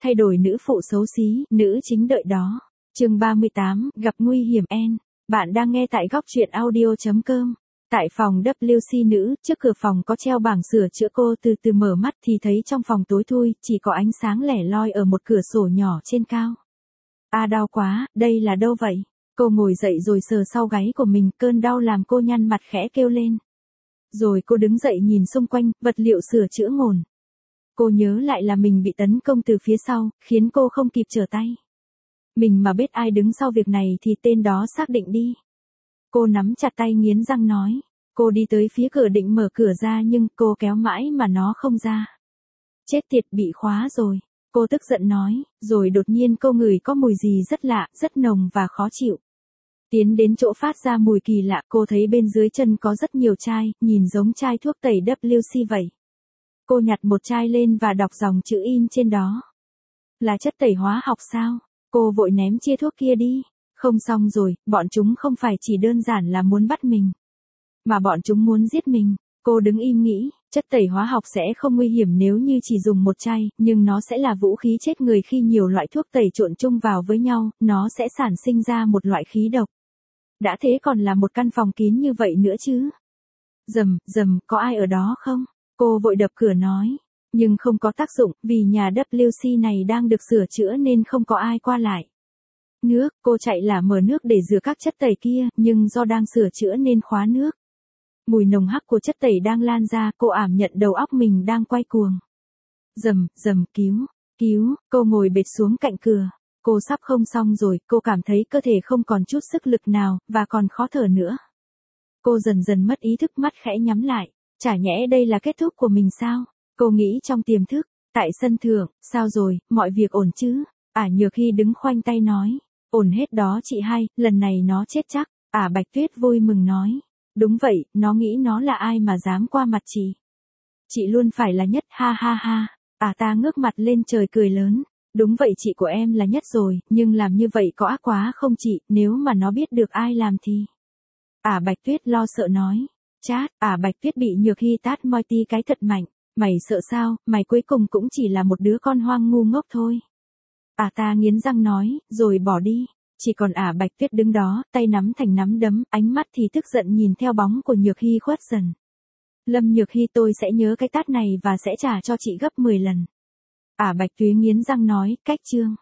thay đổi nữ phụ xấu xí, nữ chính đợi đó. Chương 38, gặp nguy hiểm N. Bạn đang nghe tại góc truyện audio.com. Tại phòng WC nữ, trước cửa phòng có treo bảng sửa chữa, cô từ từ mở mắt thì thấy trong phòng tối thui, chỉ có ánh sáng lẻ loi ở một cửa sổ nhỏ trên cao. Đau quá, đây là đâu vậy? Cô ngồi dậy rồi sờ sau gáy của mình, cơn đau làm cô nhăn mặt khẽ kêu lên. Rồi cô đứng dậy nhìn xung quanh, vật liệu sửa chữa ngổn. Cô nhớ lại là mình bị tấn công từ phía sau, khiến cô không kịp trở tay. Mình mà biết ai đứng sau việc này thì tên đó xác định đi. Cô nắm chặt tay nghiến răng nói. Cô đi tới phía cửa định mở cửa ra nhưng cô kéo mãi mà nó không ra. Chết tiệt, bị khóa rồi. Cô tức giận nói, rồi đột nhiên cô ngửi có mùi gì rất lạ, rất nồng và khó chịu. Tiến đến chỗ phát ra mùi kỳ lạ, cô thấy bên dưới chân có rất nhiều chai, nhìn giống chai thuốc tẩy WC vậy. Cô nhặt một chai lên và đọc dòng chữ in trên đó. Là chất tẩy hóa học sao? Cô vội ném chia thuốc kia đi. Không, xong rồi, bọn chúng không phải chỉ đơn giản là muốn bắt mình, mà bọn chúng muốn giết mình. Cô đứng im nghĩ, chất tẩy hóa học sẽ không nguy hiểm nếu như chỉ dùng một chai, nhưng nó sẽ là vũ khí chết người khi nhiều loại thuốc tẩy trộn chung vào với nhau, nó sẽ sản sinh ra một loại khí độc. Đã thế còn là một căn phòng kín như vậy nữa chứ. Rầm, rầm, có ai ở đó không? Cô vội đập cửa nói. Nhưng không có tác dụng, vì nhà WC này đang được sửa chữa nên không có ai qua lại. Nước, cô chạy là mở nước để rửa các chất tẩy kia, nhưng do đang sửa chữa nên khóa nước. Mùi nồng hắc của chất tẩy đang lan ra, cô ảm nhận đầu óc mình đang quay cuồng. Rầm, rầm, cứu, cô ngồi bệt xuống cạnh cửa. Cô sắp không xong rồi, cô cảm thấy cơ thể không còn chút sức lực nào, và còn khó thở nữa. Cô dần dần mất ý thức, mắt khẽ nhắm lại. Chả nhẽ đây là kết thúc của mình sao? Cô nghĩ trong tiềm thức. Tại sân thượng, sao rồi, mọi việc ổn chứ? Nhược Hy đứng khoanh tay nói. Ổn hết đó chị hai, lần này nó chết chắc. Bạch Tuyết vui mừng nói. Đúng vậy, nó nghĩ nó là ai mà dám qua mặt chị. Chị luôn phải là nhất, ha ha ha. Ta ngước mặt lên trời cười lớn. Đúng vậy, chị của em là nhất rồi, nhưng làm như vậy có ác quá không chị, nếu mà nó biết được ai làm thì. Bạch Tuyết lo sợ nói. Chát, Bạch Tuyết bị Nhược Hy tát moi tí cái thật mạnh. Mày sợ sao, mày cuối cùng cũng chỉ là một đứa con hoang ngu ngốc thôi. Ta nghiến răng nói, rồi bỏ đi. Chỉ còn Bạch Tuyết đứng đó, tay nắm thành nắm đấm, ánh mắt thì tức giận nhìn theo bóng của Nhược Hy khuất dần. Lâm Nhược Hy, tôi sẽ nhớ cái tát này và sẽ trả cho chị gấp 10 lần. Bạch Tuyết nghiến răng nói, cách chương.